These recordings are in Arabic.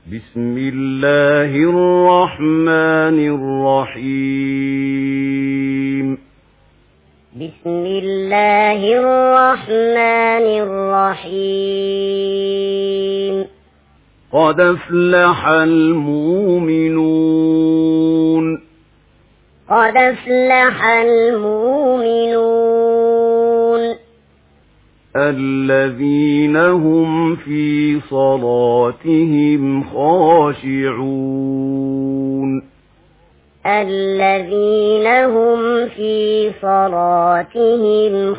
بسم الله الرحمن الرحيم بسم الله الرحمن الرحيم قد أفلح المؤمنون قد أفلح المؤمنون الذين هم في صلاتهم خاشعون الذين هم في صلاتهم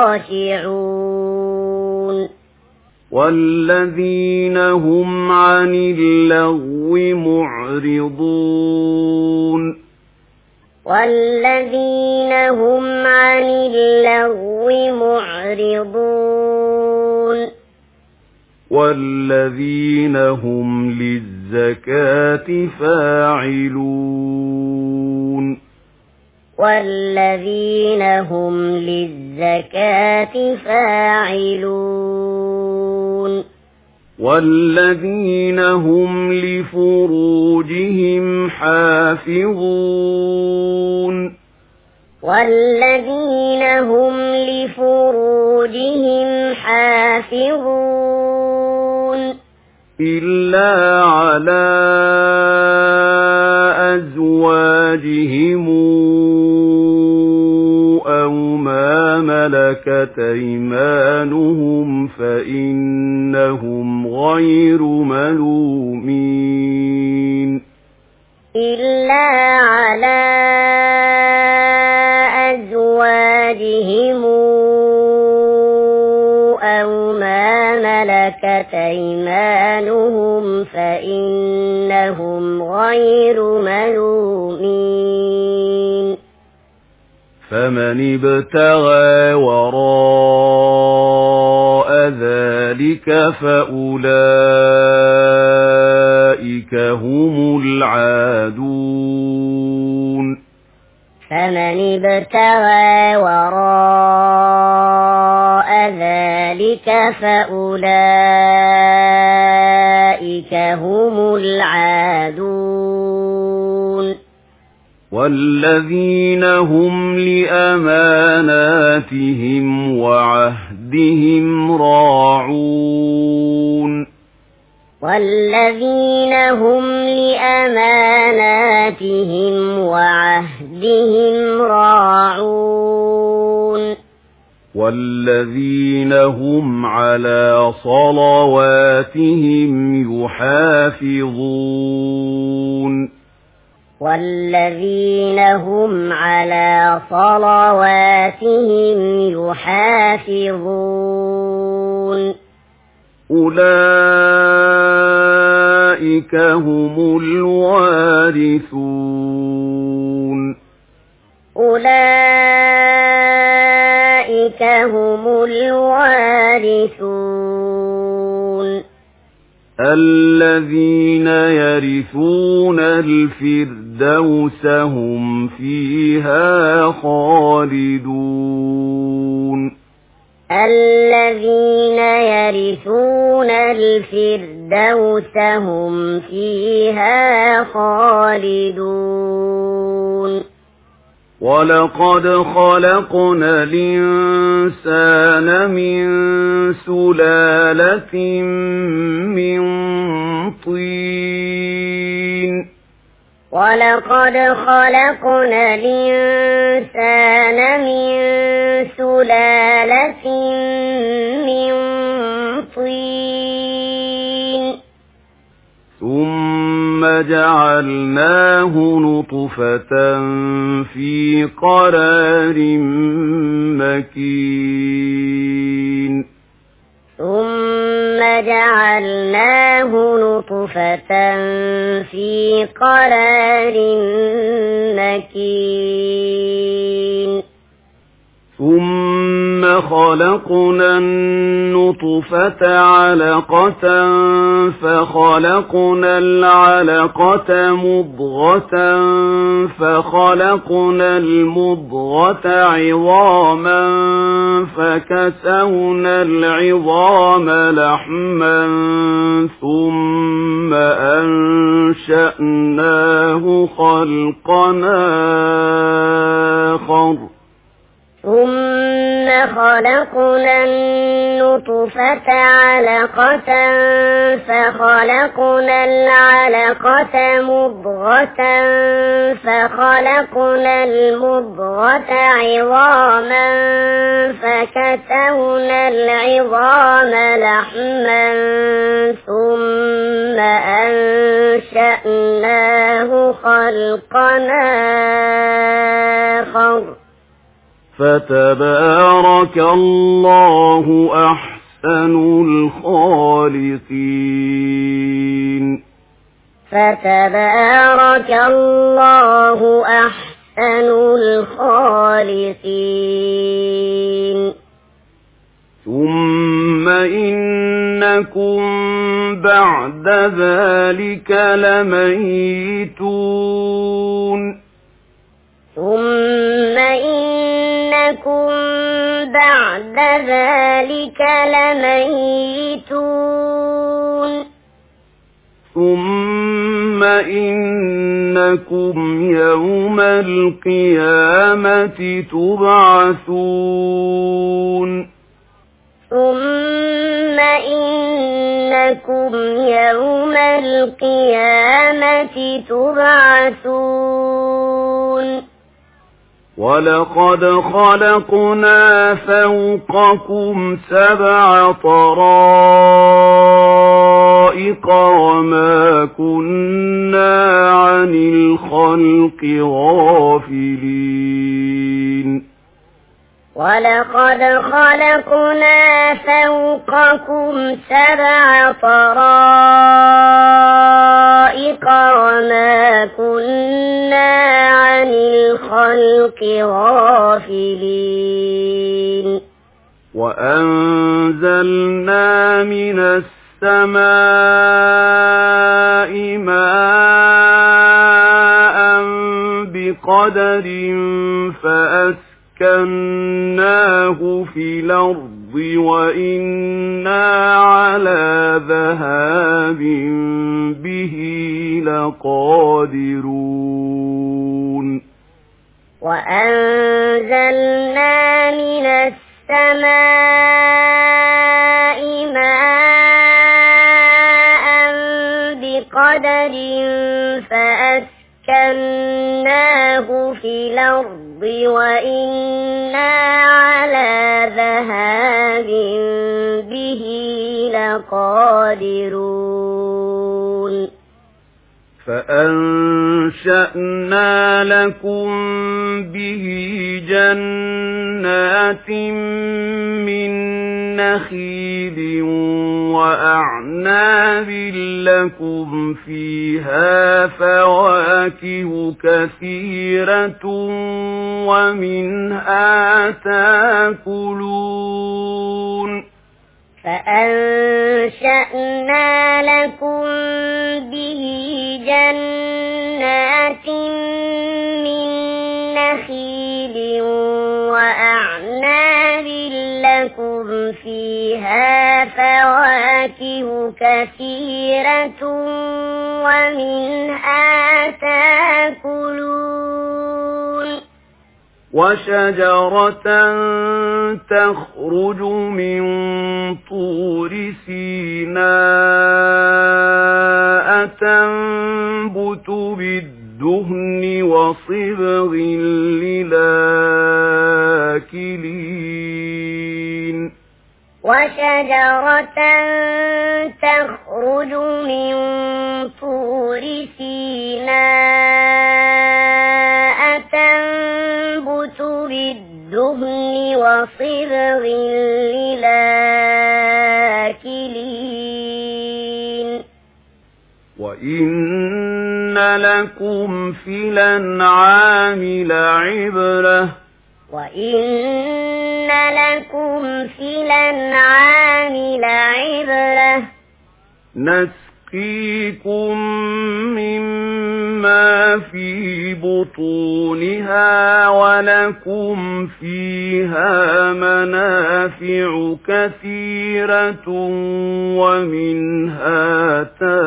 خاشعون والذين هم عن اللغو معرضون والذين هم عن اللغو معرضون والذين هم للزكاة فاعلون والذين هم للزكاة فاعلون والذين هم لفروجهم حافظون والذين هم لفروجهم حافظون إلا على أزواجهم أو ما ملكت أيمانهم فإنهم غير ملومين إلا على أزواجهم أو ما ملكت أيمانهم فإنهم غير ملومين فمن ابتغى وراء ذلك فأولئك هم العادون فمن ابتغى وراء ذلك فأولئك هم العادون والذين هم لأماناتهم وعهدهم راعون والذين هم لأماناتهم وعهدهم راعون والذين هم على صلواتهم يحافظون والذين هم على صلواتهم يحافظون أولئك هم الوارثون أولئك هم الوارثون الذين يرثون الفردوس هم فيها خالدون الذين يرثون الفردوس هم فيها خالدون ولقد خلقنا الإنسان من سلالة من طين ولقد خلقنا الإنسان من سلالة من طين ثم جعلناه نطفة في قرار مكين ثم جعلناه نطفة في قرار مكين ثم خلقنا النطفة علقة فخلقنا العلقة مضغة فخلقنا المضغة عظاما فكسونا العظام لحما ثم أنشأناه خلقنا آخر ثم خلقنا النطفة علقة فخلقنا العلقة مضغة فخلقنا المضغة عظاما فكسونا العظام لحما ثم أنشأناه خلقنا آخر فتبارك الله أحسن الخالقين فتبارك الله أحسن الخالقين ثم إنكم بعد ذلك لميتون ثم إنكم بعد ذلك لميتون ثم إنكم يوم القيامة تبعثون ثم إنكم يوم القيامة تبعثون ولقد خلقنا فوقكم 7 طرائق وما كنا عن الخلق غافلين ولقد خلقنا فوقكم 7 طرائق وما كنا عن الخلق غافلين وأنزلنا من السماء ماء بقدر فأسكناه في الأرض وإنا على ذهاب به لقادرون وأنزلنا من السماء ماء بقدر فأسكناه في الأرض وإنا على ذهاب به لقادرون فأنشأنا لكم به جنات من نخيل وأعناب لكم فيها فواكه كثيرة ومنها تأكلون فأنشأنا لكم به جنات من نخيل وأعناب لكم فيها فواكه كثيرة ومنها تأكلون وشجرة تخرج من طور سيناء تنبت بالدهن وصبغ للآكلين وشجرة تخرج من طور سيناء تنبت بالدهن وصبغ للآكلين وإن لكم في الأنعام لعبرة وإن لكم في الأنعام لعبرة نسقيكم مما في بطونها ولكم فيها منافع كثيرة ومنها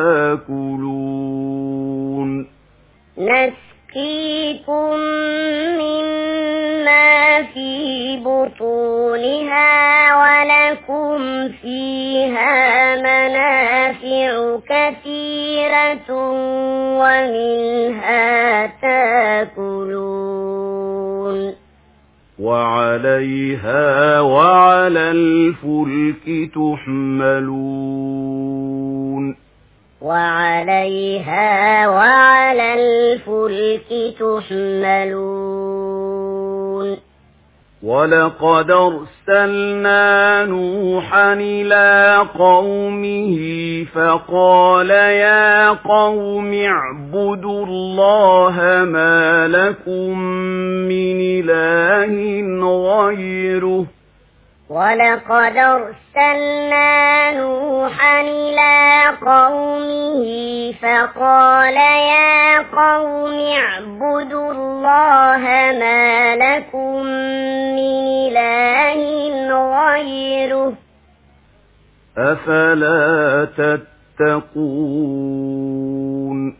تاكلون نسقيكم مما في بطونها ولكم فيها منافع كثيرة ومنها تاكلون وعليها وعلى الفلك تحملون وعليها وعلى الفلك تحملون ولقد أرسلنا نوحا إلى قومه فقال يا قوم اعبدوا الله ما لكم من إله غيره ولقد أرسلنا نوحا إلى قومه فقال يا قوم اعبدوا الله ما لكم من إله غيره أفلا تتقون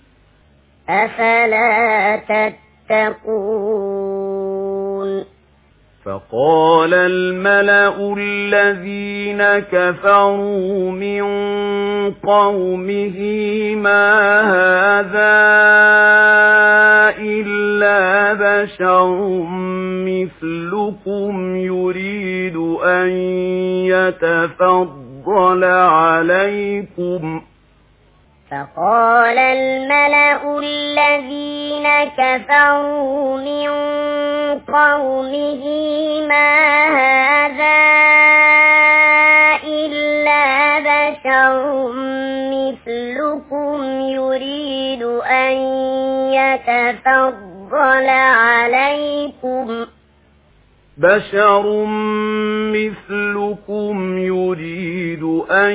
أفلا تتقون فقال الملأ الذين كفروا من قومه ما هذا إلا بشر مثلكم يريد أن يتفضل عليكم فقال الملأ الذين كفروا من قومه ما هذا إلا بشر مثلكم يريد أن يتفضل عليكم بشر مثلكم يريد أن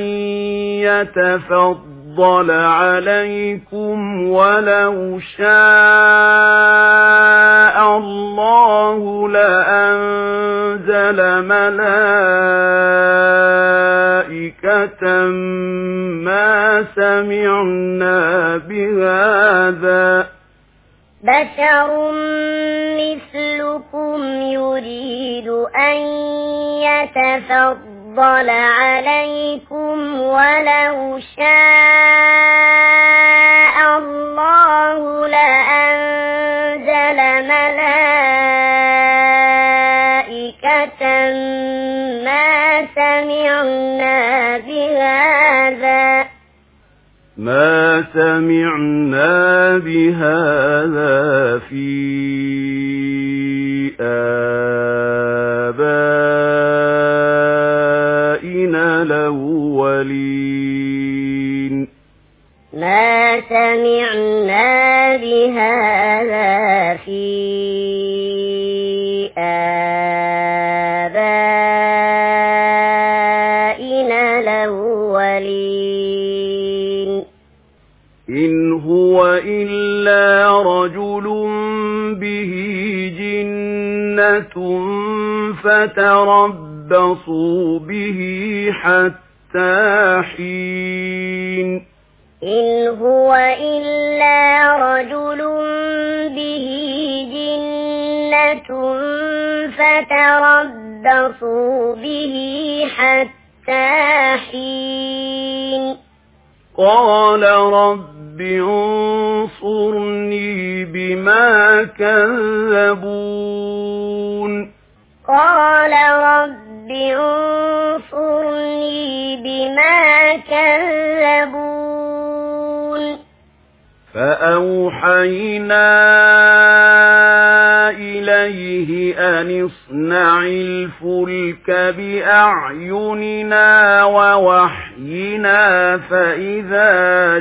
يتفضل عليكم ولو شاء الله لأنزل ملائكة ما سمعنا بهذا بشر مثلكم يريد أن يتفضل عليكم ولو شاء الله لأنزل ملائكة ما سمعنا بهذا في آبائنا الأولين ما سمعنا بهذا في آبائنا الأولين إن هو إلا رجل به جنة فتربصوا به حتى حين إن هو إلا رجل به جنة فتربصوا به حتى حين قال رب انصرني بما كذبون قال رب انصرني بما كذبون فأوحينا إليه أن اصنع الفلك بأعيننا ووحينا فإذا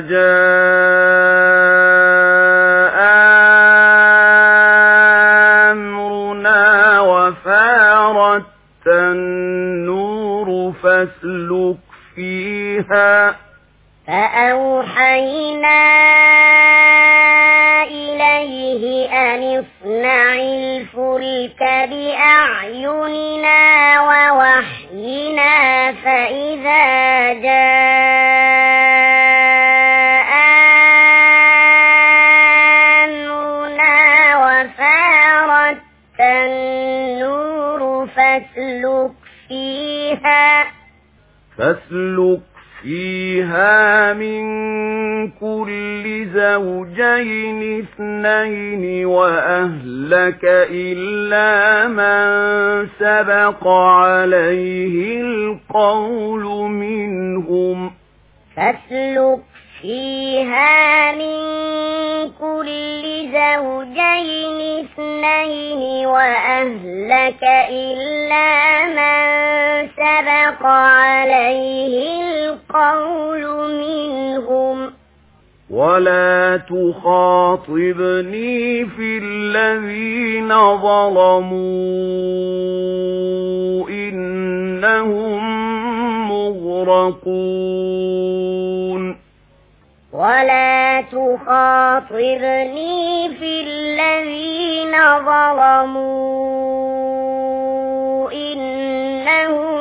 جاء أمرنا وفارت فأوحينا إليه أن اصنع الفلك بأعيننا ووحينا فإذا جاء أمرنا وفارت النور فاسلك فيها من كل زوجين اثنين وأهلك إلا من سبق عليه القول منهم فاسلك فيها من كل زوجين اثنين وأهلك إلا من سبق عليه القول منهم ولا تخاطبني في الذين ظلموا إنهم مغرقون ولا تخاطبني في الذين ظلموا إنهم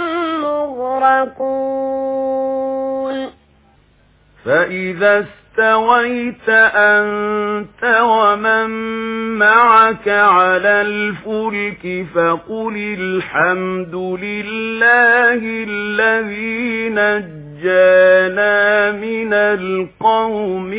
مغرقون فإذا استويت أنت ومن معك على الفلك فقل الحمد لله الذي نجانا من القوم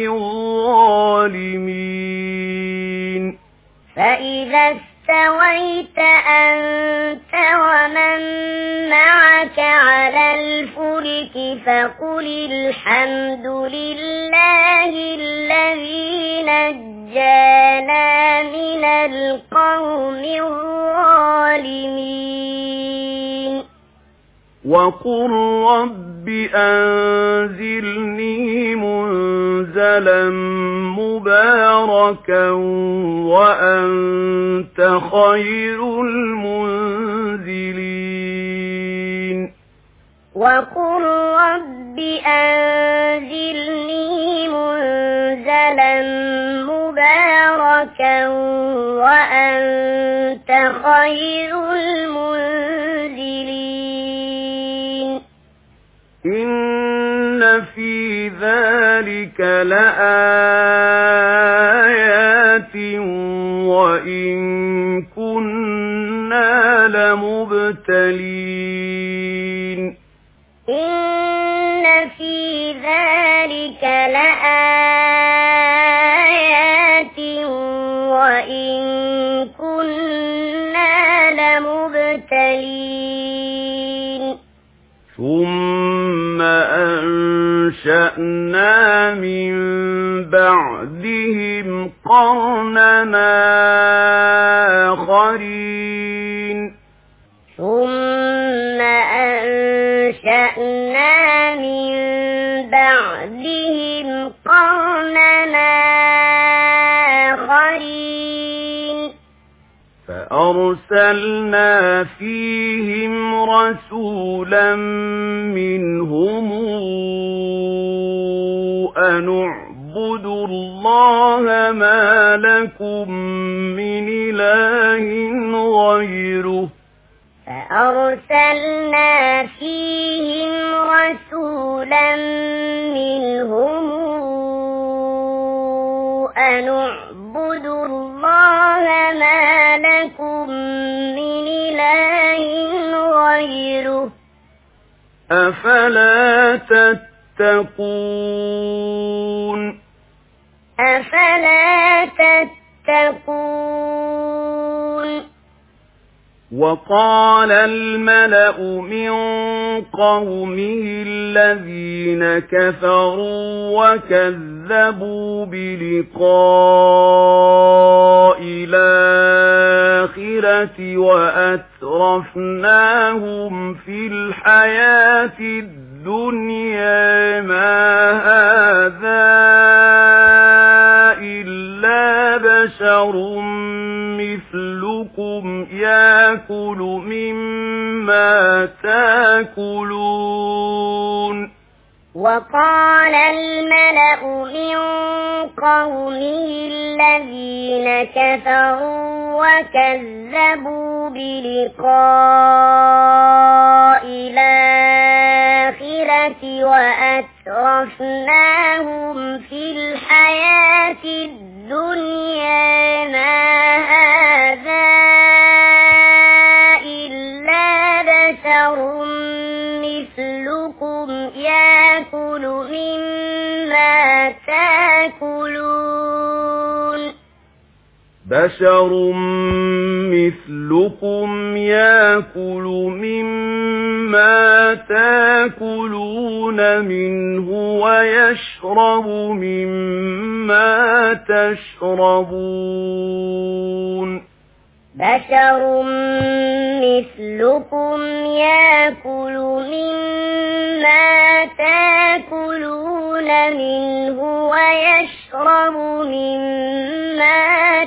الظالمين فإذا استويت أنت ومن معك على الفلك فقل الحمد لله الذي نجانا من القوم الظالمين وقل رب أنزلني منزلا مباركا وأنت خير المنزلين وقل رب أنزلني منزلا مباركا وأنت خير المنزلين إن في ذلك لآيات وإن كنا لمبتلين إن في ذلك لآيات وإن كنا لمبتلين ثم أنشأنا من بعدهم قرننا آخرين ثم أنشأنا من بعدهم قرننا آخرين فأرسلنا فيهم رسولا منهم أن اعبدوا الله ما لكم من إله غيره فأرسلنا فيهم رسولا منهم أن اعبدوا الله ما لكم من إله غيره أفلا تتقون أفلا تتقون وقال الملأ من قومه الذين كفروا وكذبوا بلقاء الآخرة وأترفناهم في الحياة الدنيا ما هذا إلا بشر مثلكم يأكل مما تأكلون وقال الملأ من قومه الذين كفروا وكذبوا بلقاء الآخرة وأترفناهم في الحياة الدنيا ما هذا إلا بشر مثلكم يأكل مما تأكلون بشر مثلكم يأكل مما تأكلون منه ويشرب مما تشربون بشر مثلكم يأكل مما تأكلون منه ويشرب مما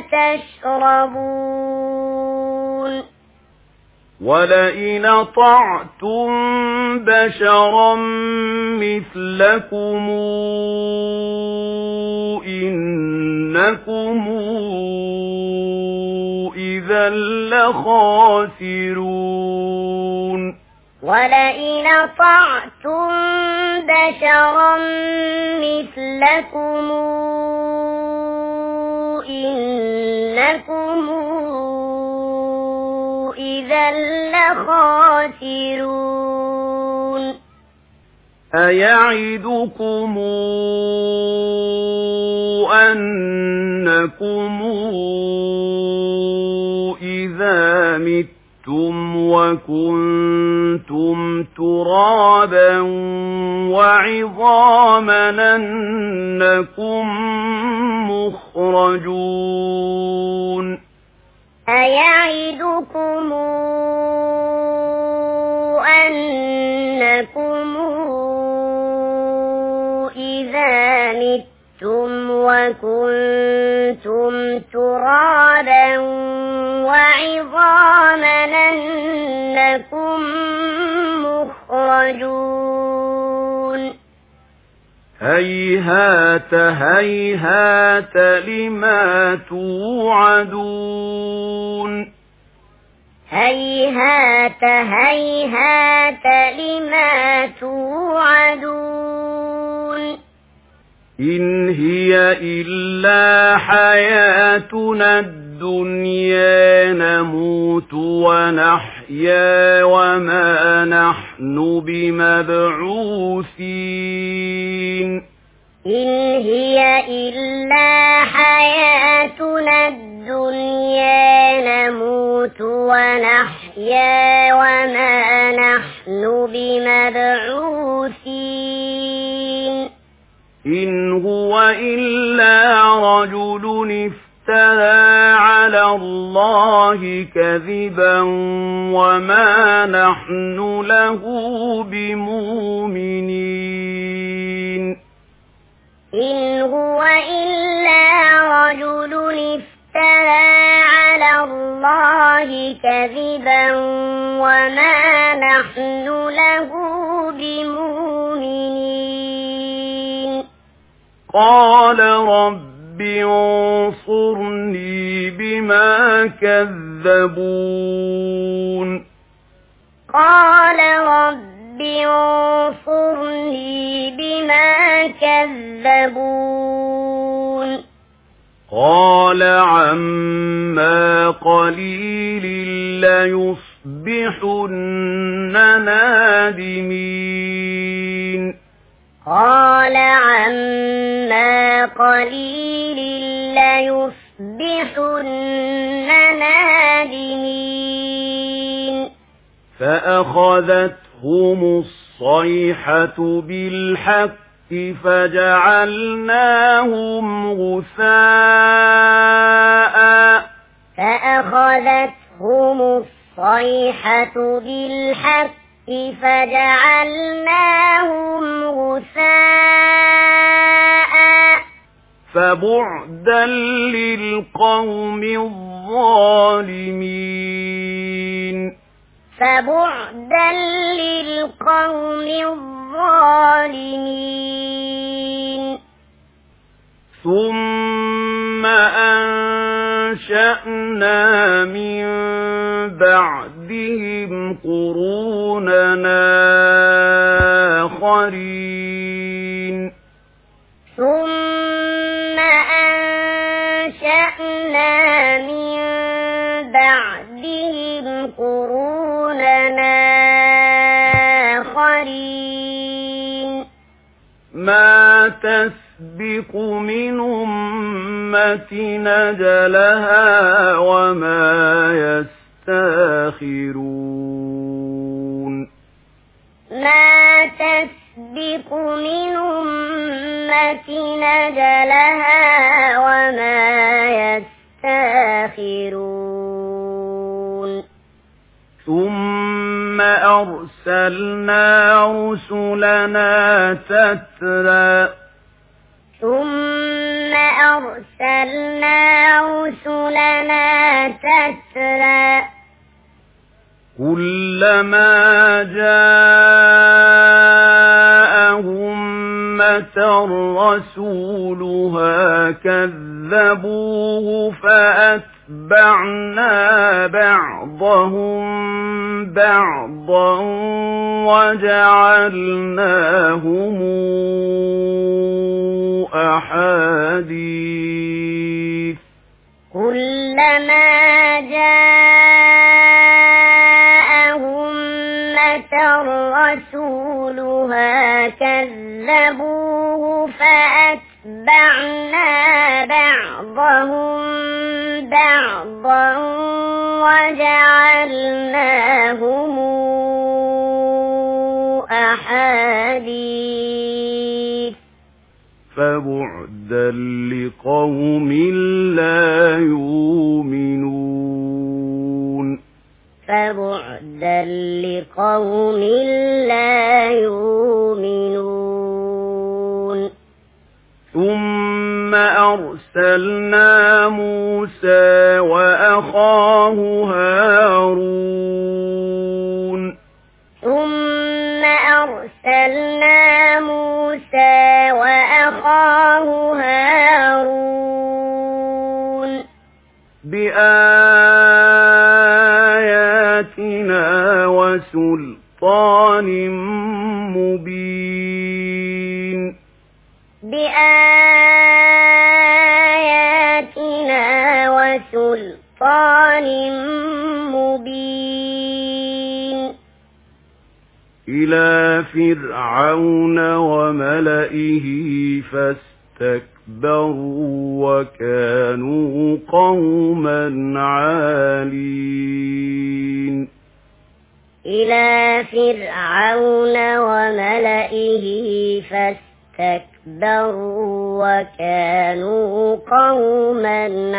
تشربون ولئن أطعتم بشرا مثلكم إنكم إذا لخاسرون ولئن أطعتم بشرا مثلكم إنكم إذا لخاسرون أيعدكم أنكم إذا متم وكنتم ترابا وعظاما أنكم مخرجون أيعدكم أنكم إذا متم وكنتم ترابا وعظاما أنكم مخرجون هيهات هيهات لما توعدون هيهات هيهات لما توعدون إن هي إلا حياتنا الدنيا نموت ونحيا وما نحن بمبعوثين إن هي إلا حياتنا الدنيا نموت ونحيا وما نحن بمبعوثين إن هو إلا رجل افترى على الله كذبا وما نحن له بمؤمنين إن هو إلا رجل افترى على الله كذبا وما نحن له بمؤمنين قال رب انصرني بما كذبون قال رب انصرني بما كذبون قال عما قليل ليصبحن نادمين قال عما قليل ليصبحن نادمين فأخذتهم الصيحة بالحق فجعلناهم غثاء فأخذتهم الصيحة بالحق فجعلناهم غثاء فبعدا للقوم الظالمين فبعدا للقوم الظالمين الظالمين ثم أنشأنا من بعدهم قروننا آخرين ثم أنشأنا من بعدهم قروننا آخرين ما تسبق من أمة أجلها وما يستاخرون ما تسبق من أمة أجلها وما يستاخرون ثم أرسلنا رسلنا تترى ثم أرسلنا رسلنا تترى كلما جاء أمة رسولها كذبوه فأتبعنا بعضهم بعضا وجعلناهم أحاديث كلما جاء أمة رسولها كذبوه فأتبعنا بعضهم بعضا وجعلناهم أحاديث فبعدا لقوم لا يؤمنون فبعدا لقوم لا يؤمنون ثم أرسلنا موسى وأخاه هارون ثم أرسلنا موسى وأخاه هارون بآياتنا وسلطان مبين بآياتنا وسلطان مبين إلى فرعون وملئه فاستكبروا وكانوا قوما عالين إلى فرعون وملئه فاستكبروا وكانوا قوما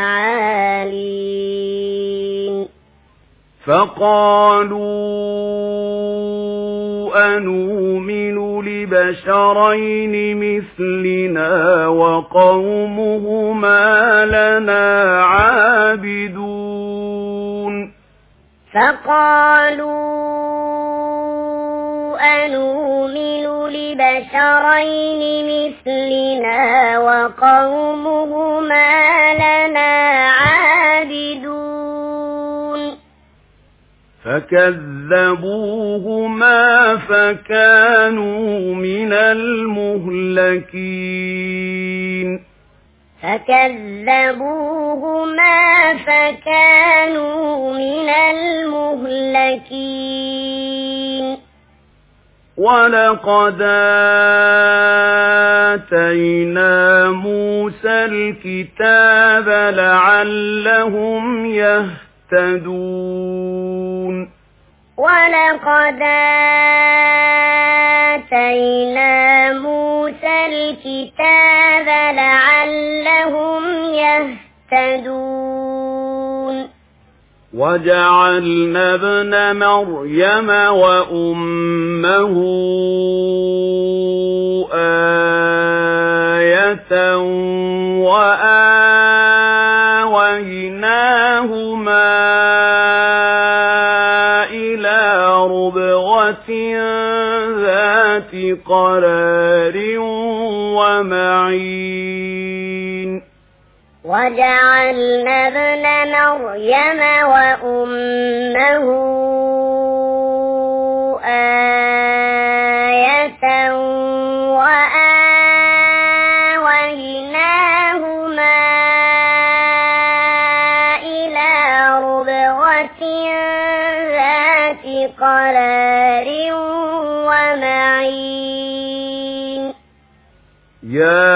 عالين فقالوا أنؤمن لبشرين مثلنا وقومهما لنا عابدون فقالوا أنؤمن لبشرين مثلنا وقومهما لنا عابدون فكذبوهما فكانوا من المهلكين فكذبوهما فكانوا من المهلكين ولقد آتينا موسى الكتاب لعلهم يهتدون ولقد آتينا موسى الكتاب لعلهم يهتدون وجعلنا ابن مريم وأمه آية وآويناهما إلى ربوة ذات قرار ومعين وجعلنا ابن مريم وأمه آية وآويناهما إلى ربوة ذات قرار ومعين يا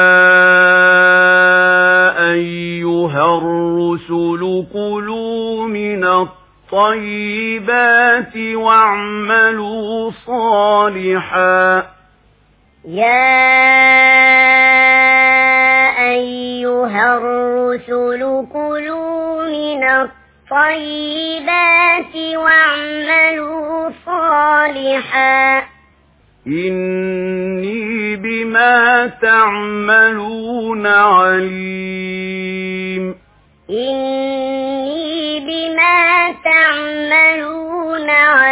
أيها الرسل كلوا من الطيبات واعملوا صالحا يا أيها الرسل كلوا من الطيبات واعملوا صالحا إني بما تعملون عليم إني بما تعملون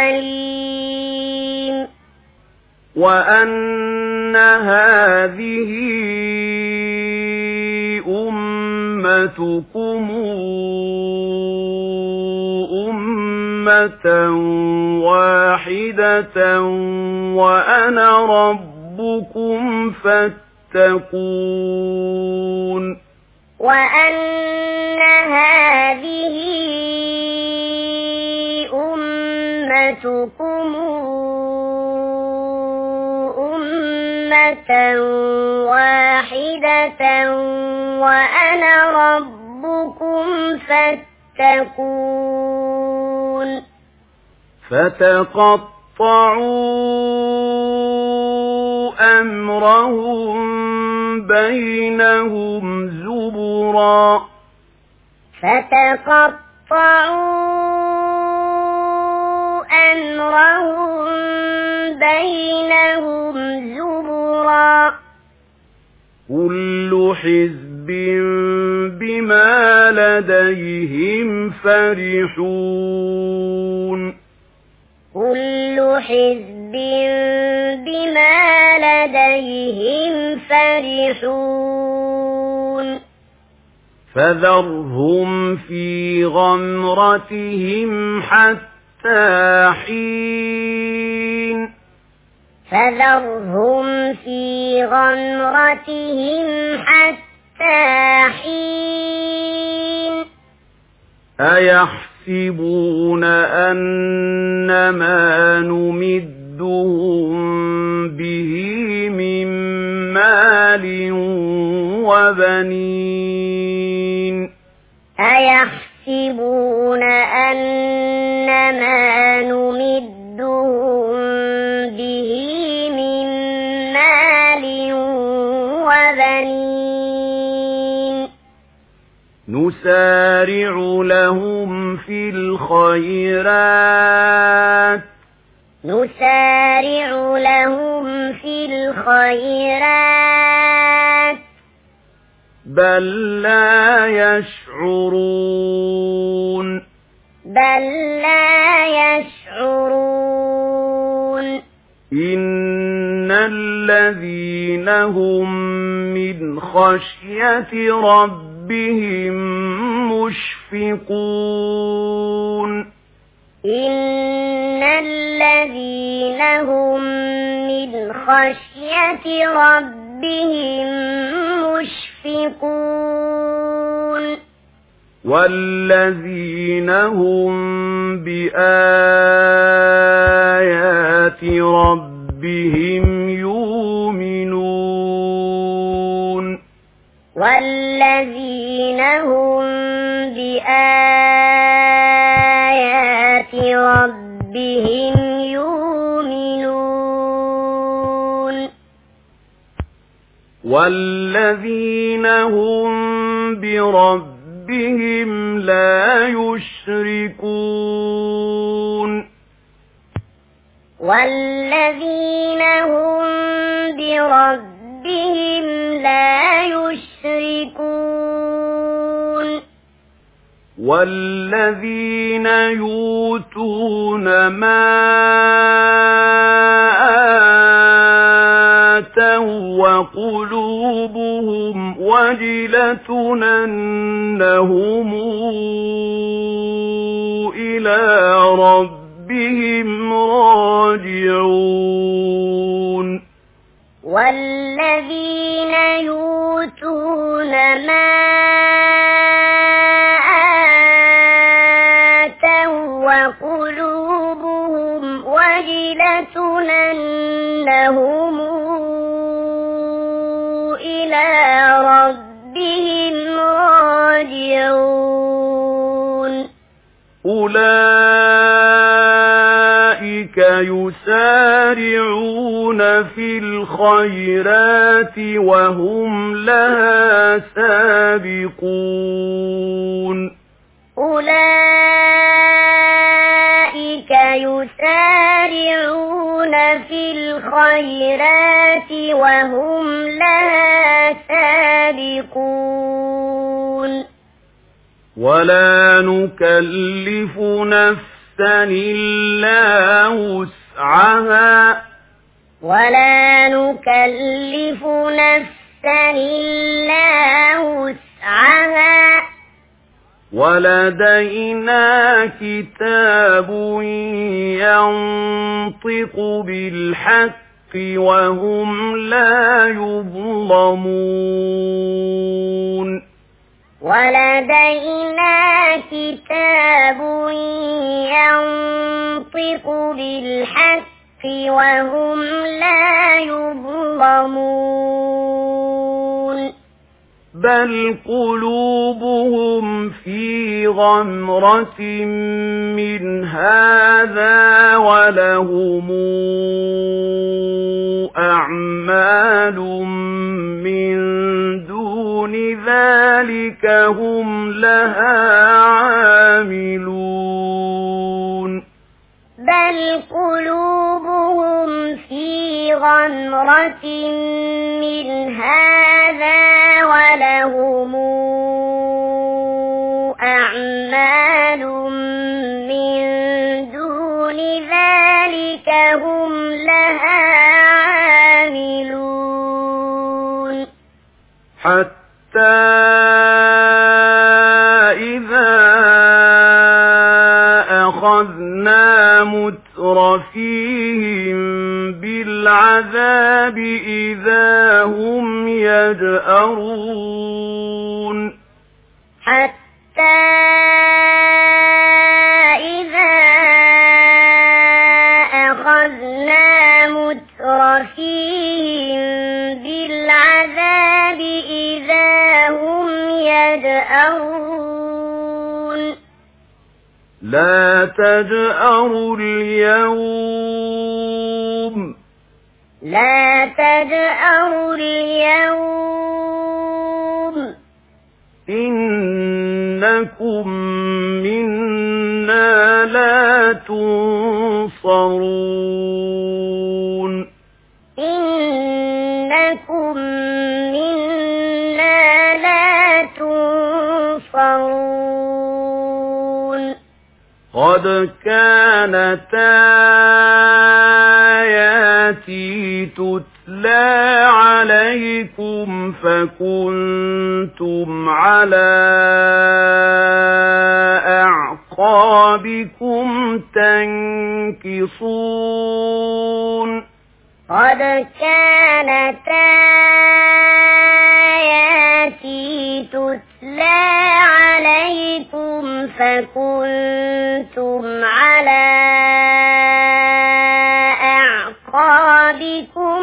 عليم وأن هذه أمتكم أمة واحدة وأنا ربكم فاتقون وأن هذه أمتكم أمة واحدة وأنا ربكم فاتقون فتقطعوا أمرهم بينهم زبرا فتقطعوا أمرهم بينهم زبرا كل حزب بما لديهم فرحون كل حزب بما لديهم فرحون فذرهم في غمرتهم حتى حين فذرهم في غمرتهم حتى حين أيحسبون أنما نمدهم به من مال وبنين أيحسبون أنما نمدهم به من مال وبنين نسارع لهم في الخيرات نسارع لهم في الخيرات بل لا يشعرون بل لا يشعرون إن الذين هم من خشية ربهم مشفقون إن الذين هم من خشية ربهم مشفقون والذين هم بآيات ربهم يؤمنون والذين هم بآيات ربهم يؤمنون والذين هم بربهم لا يشركون والذين هم بربهم لا يشركون والذين يؤتون ما وقلوبهم وجلة أنهم إلى ربهم راجعون والذين يؤتون ما آتوا وقلوبهم وجلة أنهم إلى ربهم راجعون أولئك يسارعون في الخيرات وهم لها سابقون أولئك يسارعون في الخيرات وهم لها سابقون ولا نكلف نفسا إلا وسعها ولا نكلف نفسا إلا وسعها ولدينا كتاب ينطق بالحق وهم لا يظلمون ولدينا كتاب ينطق بالحق وهم لا يظلمون بل قلوبهم في غمرة من هذا ولهم أعمال من دون ذلك هم لها عاملون بل قلوبهم في غمرة من هذا ولهم أعمال من دون ذلك هم لها عاملون حتى إذا أخذنا مترفيهم بالعذاب إذا هم يجأرون حتى إذا أخذنا مترفيهم بالعذاب إذا هم يجأرون لا تجأروا اليوم لا تجأروا اليوم إنكم منا لا تنصرون إنكم منا لا تنصرون قد كانت آياتي تتلى عليكم فكنتم على أعقابكم تنكصون قد كانت آياتي تتلى عليكم فكنتم على أعقابكم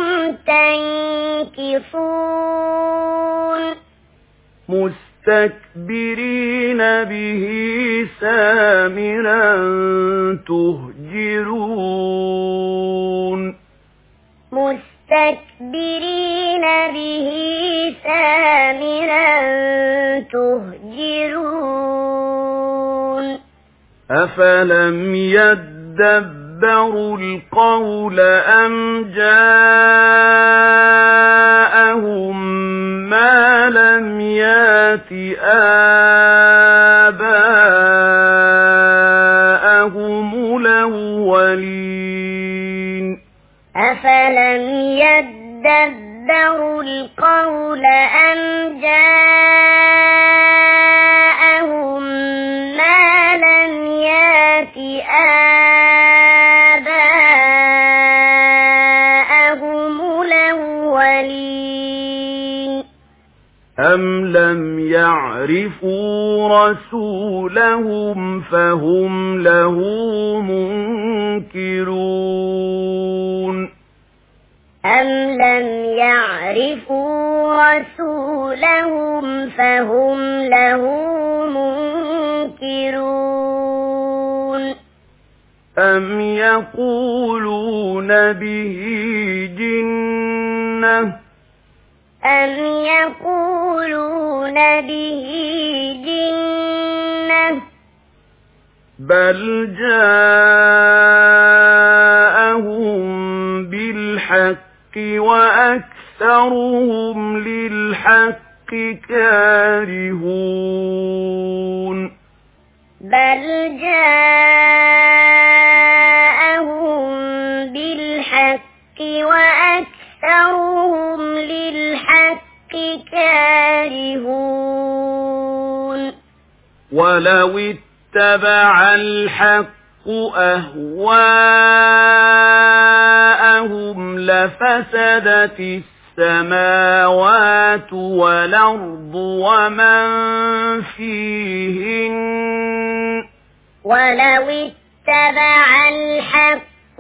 تنكصون مستكبرين به سامرا تهجرون مستكبرين به سامرا تهجرون أفلم يدبروا القول أم جاءهم ما لم يات آباءهم الأولين أفلم يدبروا القول أم جاءهم ما لم يأت آباءهم الأولين أم لم يعرفوا رسولهم فهم له منكرون أم لم يعرفوا رسولهم فهم له منكرون أم يقولون به جنة أم يقولون به جنة بل جاءهم بالحق وأكثرهم للحق كارهون بل جاءهم بالحق وأكثرهم للحق كارهون ولو اتبع الحق أهواءهم لفسدت السماوات والأرض ومن فيهن ولو اتبع الحق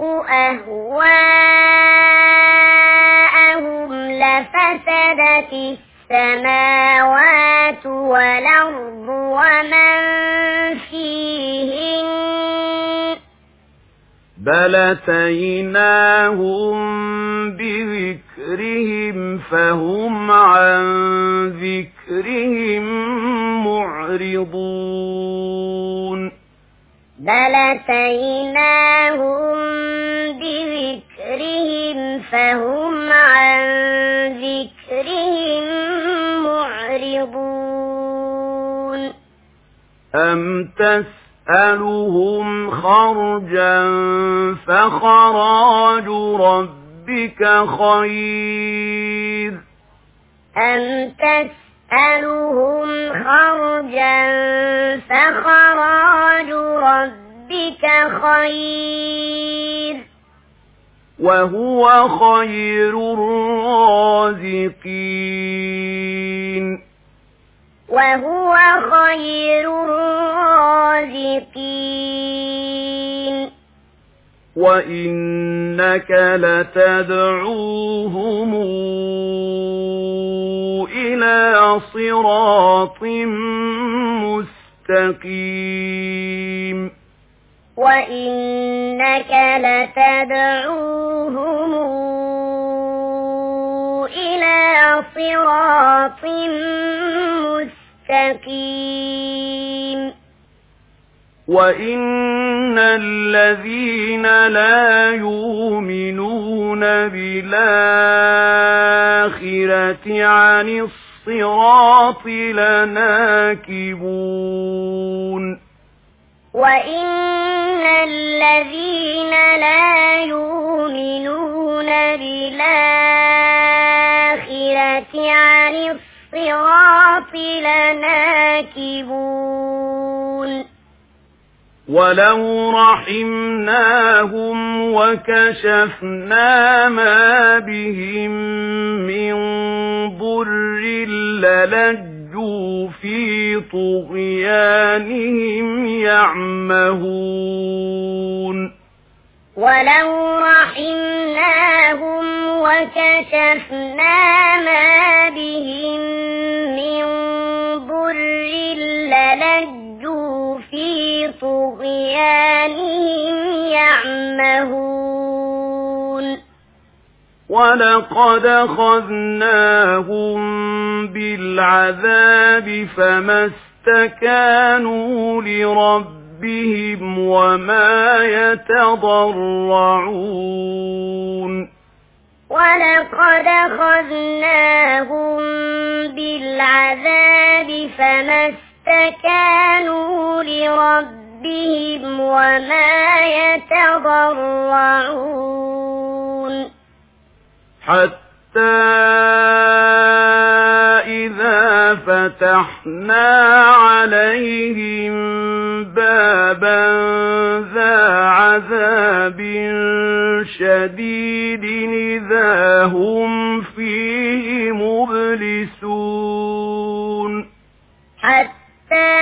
أهواءهم لفسدت السماوات والأرض ومن فيهن بل أتيناهم بذكرهم فهم عن ذكرهم معرضون بل أتيناهم بذكرهم فهم عن ذكرهم معرضون أم تسألهم خرجا فخراج ربك خير أم تسألهم خرجا فخراج ربك خير وهو خير الرازقين وهو خير الرازقين وإنك لتدعوهم إلى صراط مستقيم وإنك لتدعوهم إلى صراط مستقيم وإن الذين لا يؤمنون بالآخرة عن الصراط لناكبون وإن الذين لا يؤمنون بالآخرة عن الصراط لناكبون ولو رحمناهم وكشفنا ما بهم من ضر للجوا في طغيانهم يعمهون ولو رحمناهم وكشفنا ما بهم من ضر للجوا في طغيانهم يعمهون ولقد أخذناهم بالعذاب فما استكانوا لربهم وما يتضرعون ولقد أخذناهم بالعذاب فما استكانوا لربهم وما يتضرعون حتى إذا فتحنا عليهم بابا ذا عذاب شديد إذا هم فيه مبلسون حتى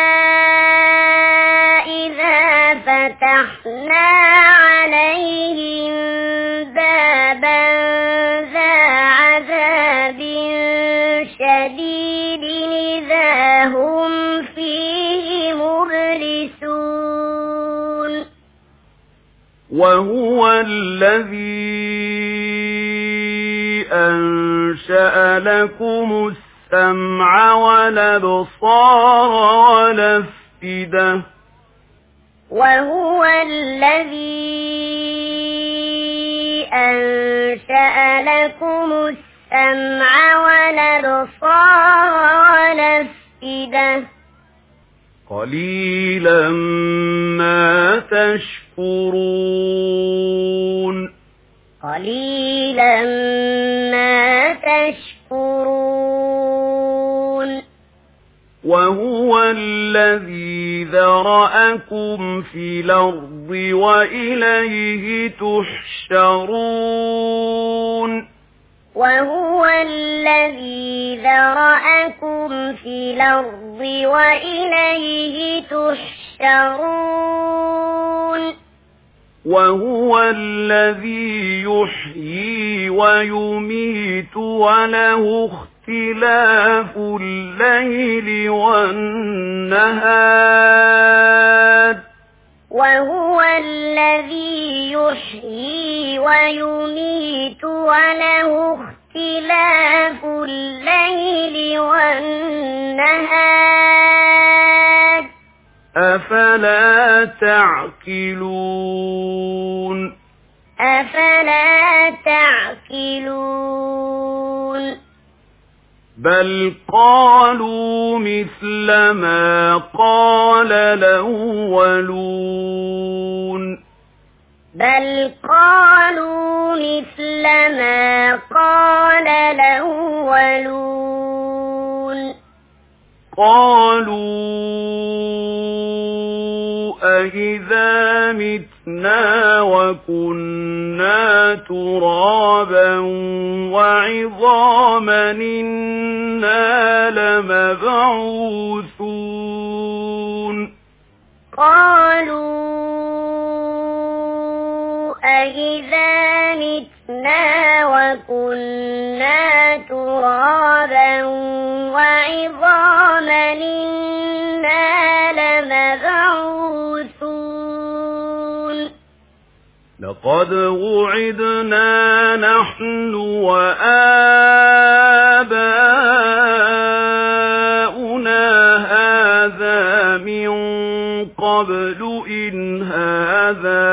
إذا فتحنا عليهم بابا ذا عذاب شديد إذا هم فيه مبلسون وهو الذي أنشأ لكم السمع والأبصار والأفئدة وهو الذي أنشأ لكم السمع والأبصار والأفئدة قليلا ما تشكرون قليلا ما تشكرون وهو الذي ذرأكم في الأرض وإليه تحشرون وهو الذي ذرأكم في الأرض وإليه تحشرون وهو الذي يحيي ويميت وله اختلاف الليل والنهار وهو الذي يحيي ويميت وله اختلاف الليل والنهار أفلا تعقلون أفلا تعقلون بل قالوا مثل ما قال الأولون بل قالوا مثل ما قال الأولون قالوا أإذا متنا وكنا ترابا وعظاما إنا لمبعوثون قالوا أإذا متنا وكنا ترابا وعظاما إنا لمبعوثون لقد وعدنا نحن وآباؤنا هذا من قبل إن هذا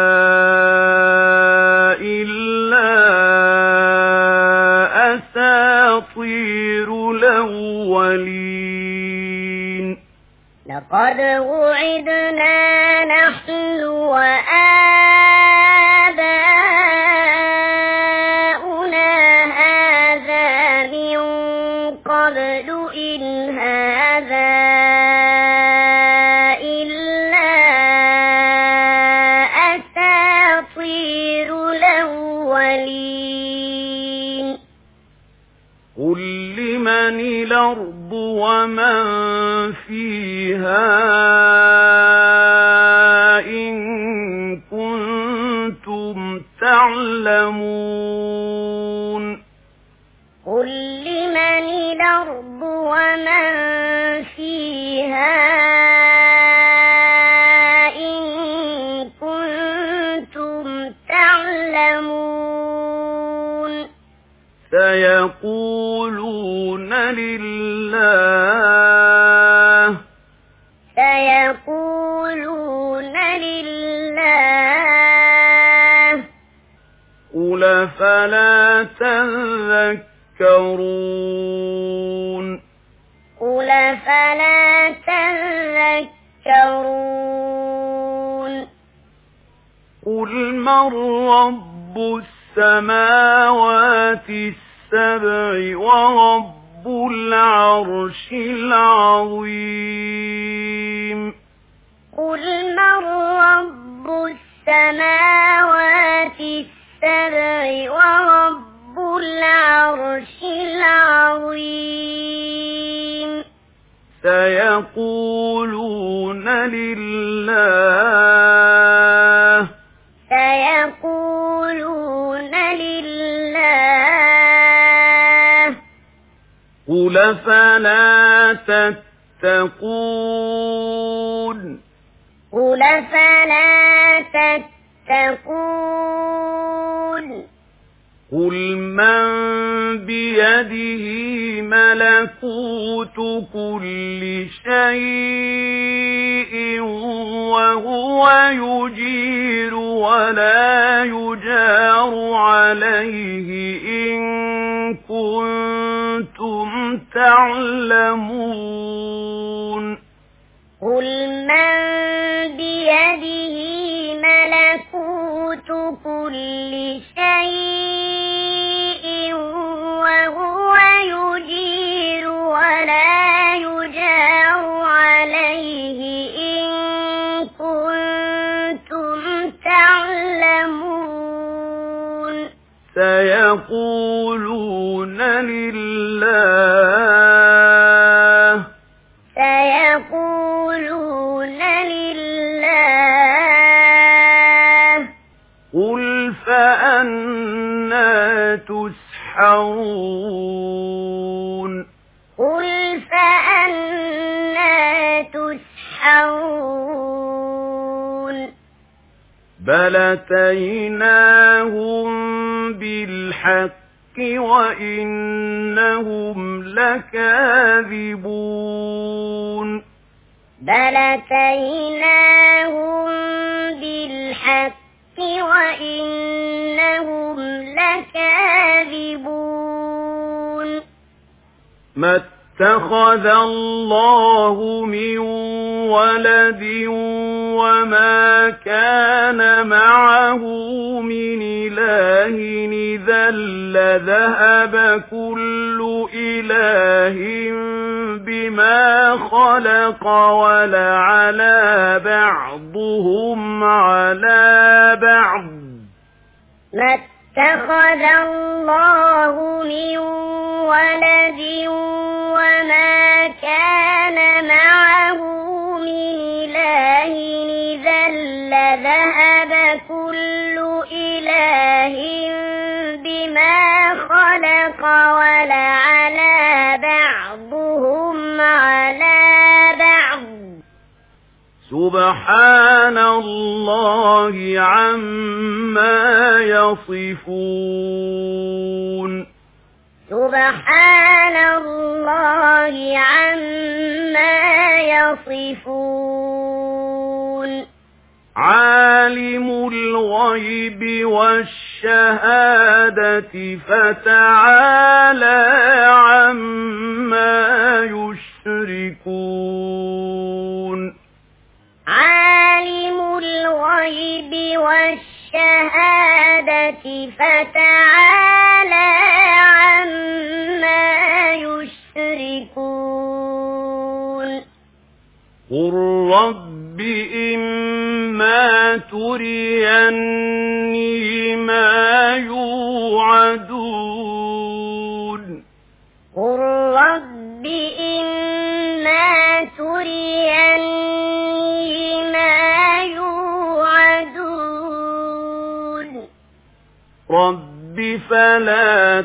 إلا أساطير الأولين لقد وعدنا نحن وآباؤنا هذا من قبل إن هذا إلا أساطير الأولين قل لمن الأرض ومن فيها إن كنتم تعلمون قل لمن الأرض ومن فيها إن كنتم تعلمون سيقولون لله سيقولون لله قل فلا تذكرون قل فلا تذكرون قل من رب السماوات السبع ورب العرش العظيم قل من رب السماوات السبع ورب العرش العظيم سيقولون لله سيقولون لله قل فلا تتقون قل فلا تتقون قل من بيده ملكوت كل شيء وهو يجير ولا يجار عليه إن كنتم تعلمون قل من بيده ملكوت كل شيء وهو يجير ولا يجار عليه إن كنتم تعلمون سيقولون لله سيقولون لله قل فأنى تسحرون قل فأنى تسحرون بل أتيناهم بالحق وإنهم لكاذبون بل أتيناهم بالحق وإنهم لكاذبون ما اتخذ الله من ولد وما كان معه من إله إذا لذهب كل إله بما خلق ولعلى بعضهم على بعض ما اتخذ الله من ولد وما كان معه من إله إذا لذهب كل إله بما خلق ولعلى بعضهم على بعض سبحان الله عما يصفون سبحان الله عما يصفون عالم الغيب والشهادة فتعالى عما يشركون عالم الغيب والشهادة فتعالى عما يشركون قل رب إما تريني ما يوعدون قل رب إما تريني ما يوعدون رب فلا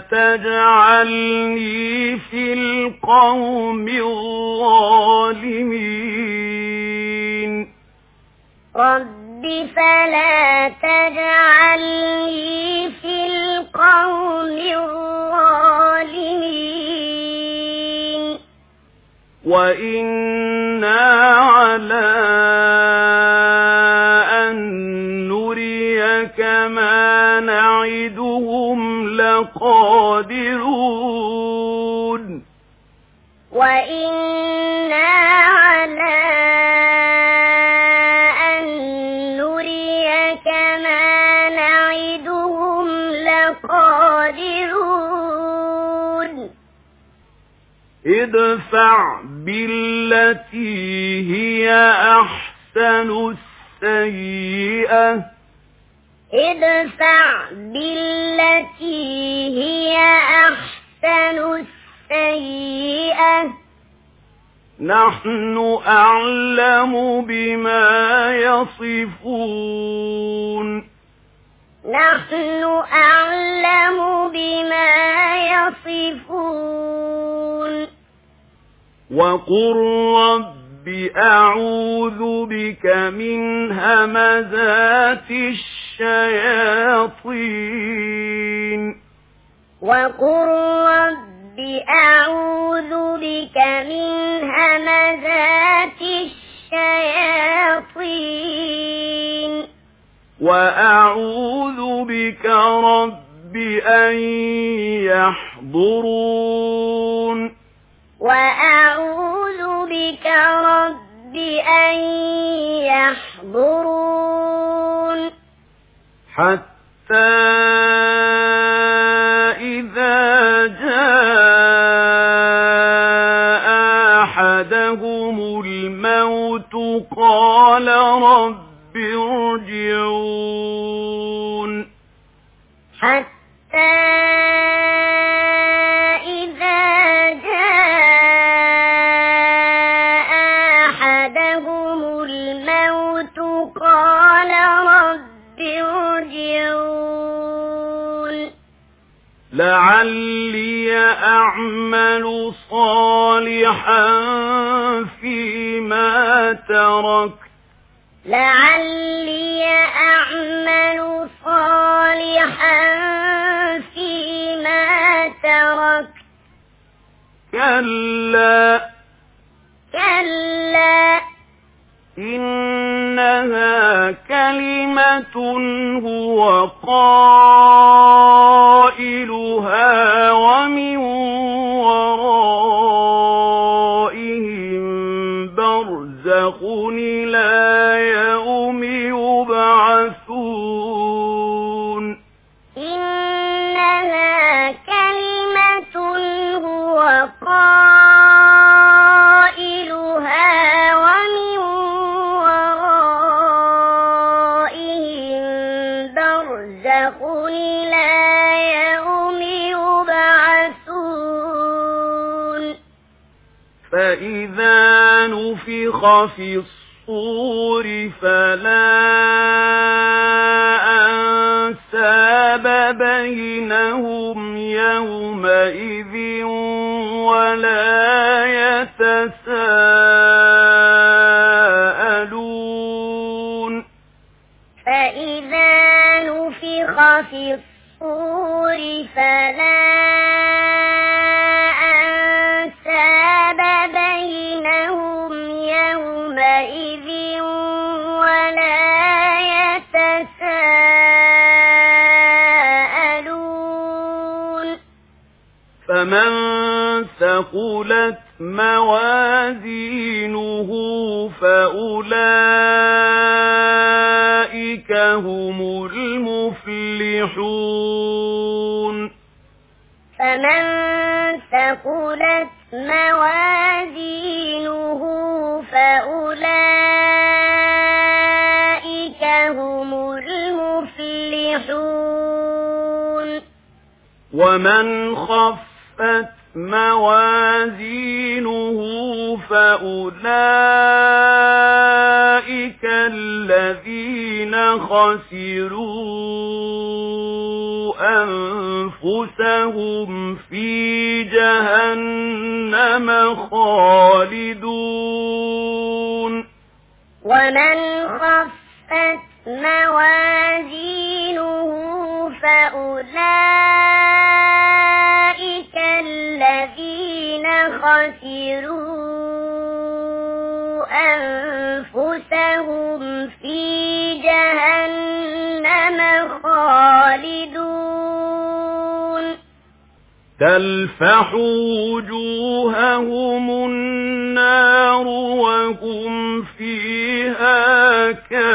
تجعلني في القوم الظالمين رب فلا تجعلني في القوم الظالمين وإنا على أن نريك ما نعدهم لقادرون وإنا على أن نريك ما نعدهم لقادرون ادفع بالتي هي أحسن السيئة ادفع بالتي هي أحسن السيئة نحن أعلم بما يصفون نحن أعلم بما يصفون وقل رب أعوذ بك من همزات الشياطين وقل رب أعوذ بك من همزات الشياطين وأعوذ بك رب أن يحضرون وأعوذ بك رب أن يحضرون حتى إذا جاء أحدهم الموت قال رب ارجعون حتى إذا جاء أحدهم الموت قال رب ارجعون لعلي أعمل صالحا فيما تركت لعلي أعمل صالحا فيما تركت كلا إنها كلمة هو قائلها ومن ورائهم برزخ إلى يوم يبعثون إنها كلمة هو قائلها ومن ورائهم برزخ إلى يوم يبعثون فإذا نفخ في الصور فلا أنساب بينهم يومئذ ولا يتساءلون فإذا نفخ في الصور فلا أنساب بينهم يومئذ ولا يتساءلون فمن ثقلت موازينه فأولئك هم المفلحون فمن ثقلت موازينه فأولئك هم المفلحون ومن خفت موازينه فأولئك الذين خسروا أنفسهم في جهنم خالدون ومن خفت موازينه فأولئك الذين خسروا أنفسهم في جهنم خالدون تلفح وجوههم النار وهم فيها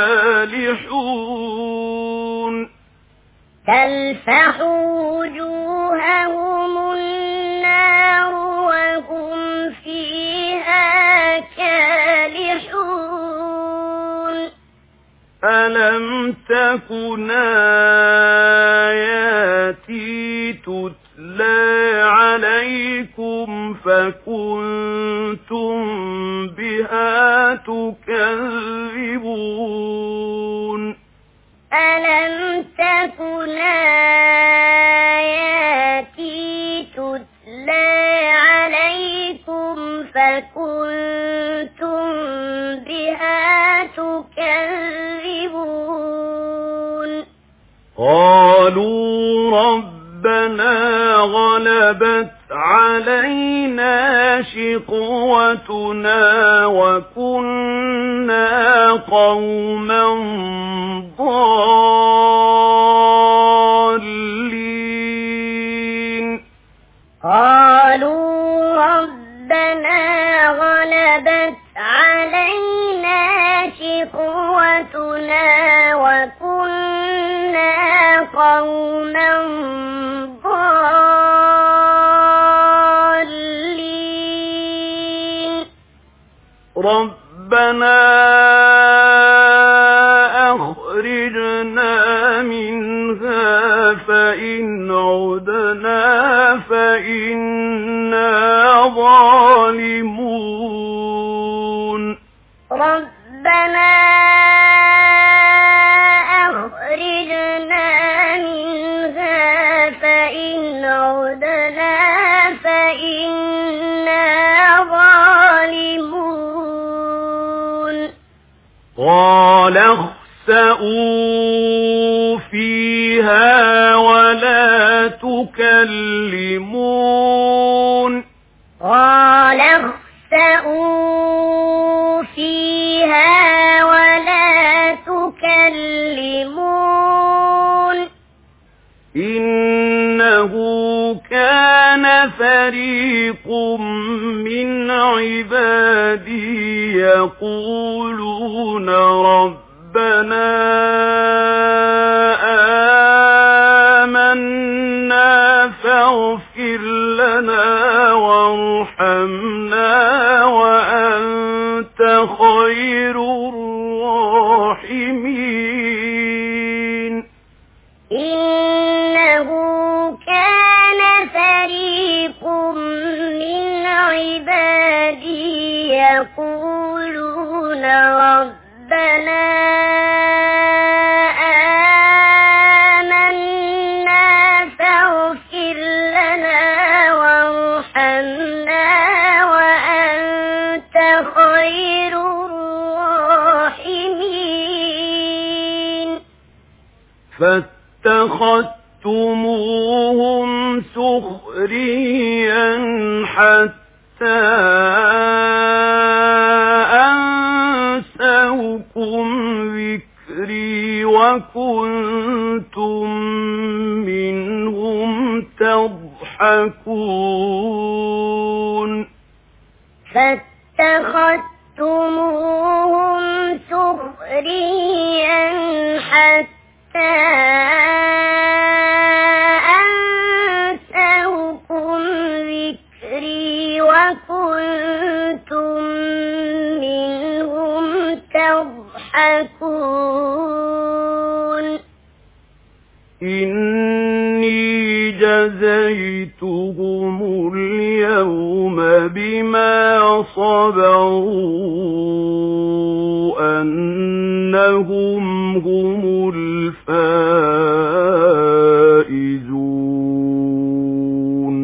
كالحون تلفح وجوههم النار وهم ألم تكن آياتي تتلى عليكم فكنتم بها تكذبون ألم تكن آياتي تتلى عليكم فكنتم بها تكذبون قالوا ربنا غلبت علينا شقوتنا وكنا قوما ضالين قالوا ربنا غلبت علينا شقوتنا وكنا قوما ضالين ربنا أخرجنا منها فإن عدنا فإنا ظالمون ربنا أخرجنا منها فإن عدنا فإنا ظالمون قال اخسئوا فيها ولا تكلمون قال اخسئوا فيها ولا تكلمون إنه كان فريق من عبادي يقولون ربنا آمنا فاغفر لنا وارحمنا وأنت خير الراحمين إنه كان فريق من عبادي يقولون ربنا آمنا فاغفر لنا وارحمنا وأنت خير الراحمين فاتخذتموهم سخريا حتى أنسوكم ذكري وكنتم منهم تضحكون فاتخذتموهم سخريا حتى أنسوكم ذكري وكنتم منهم تضحكون إني جزيتهم اليوم بما صبروا أنهم هم الفائزون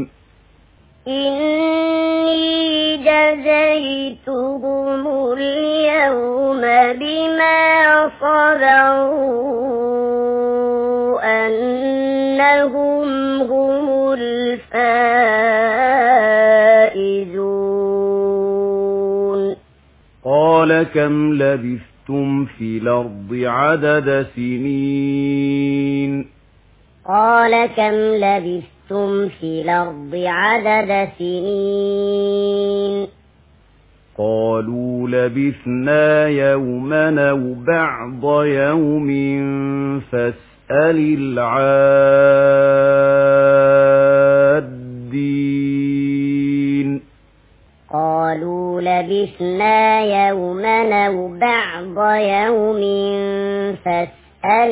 إني جزيتهم اليوم بما صبروا أنهم هم الفائزون قال كم لبثتم في الأرض عدد سنين قال كم لبثتم في الأرض عدد سنين قالوا لبثنا يوما أو بعض يوم فاسأل العادين قالوا قالوا لبثنا يوما أو بعض يوم فاسأل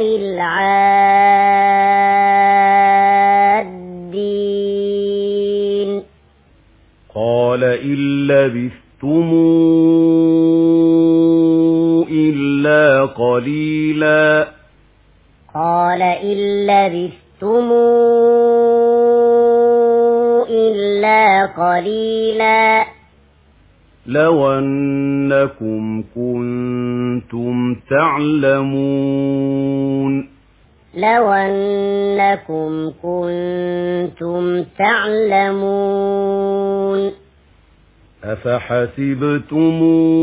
العادين قال إن لبثتم إلا قليلا قال إن لبثتم إلا قليلا لو أنكم كنتم تعلمون لو أنكم كنتم تعلمون أفحسبتم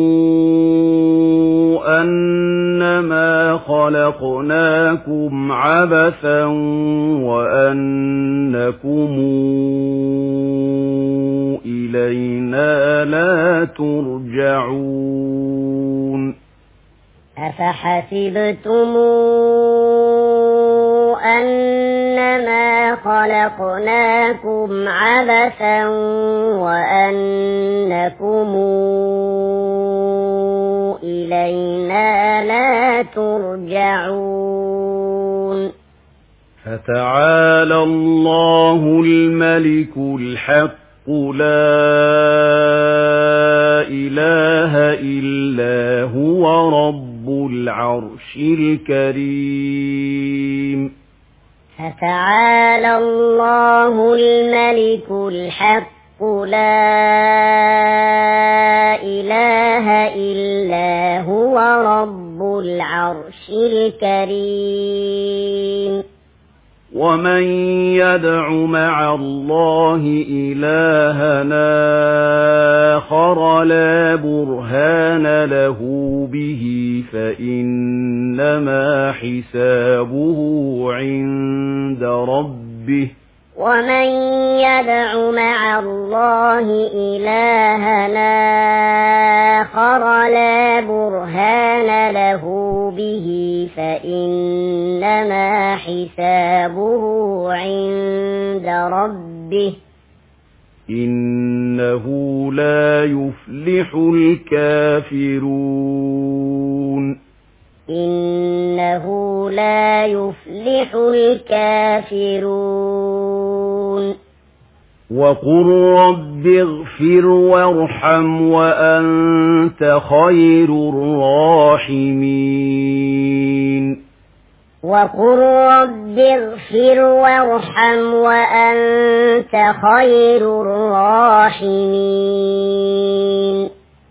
أنما خلقناكم عبثا وأنكم إلينا لا ترجعون أفحسبتم أنما خلقناكم عبثا وأنكم إلينا لا ترجعون فتعالى الله الملك الحق لا إله إلا هو رب العرش الكريم فتعالى الله الملك الحق لا إله إلا هو رب العرش الكريم ومن يدع مع الله إلهنا آخر لا برهان له به فإنما حسابه عند ربه ومن يدع مع الله إلهنا آخر لا برهان له به فإنما حسابه عند ربه إنه لا يفلح الكافرون إنه لا يفلح الكافرون وقل رب اغفر وارحم وأنت خير الراحمين وقل رب اغفر وارحم وأنت خير الراحمين.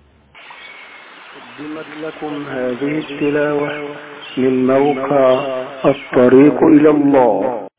قدمت لكم هذه التلاوة من موقع الطريق إلى الله.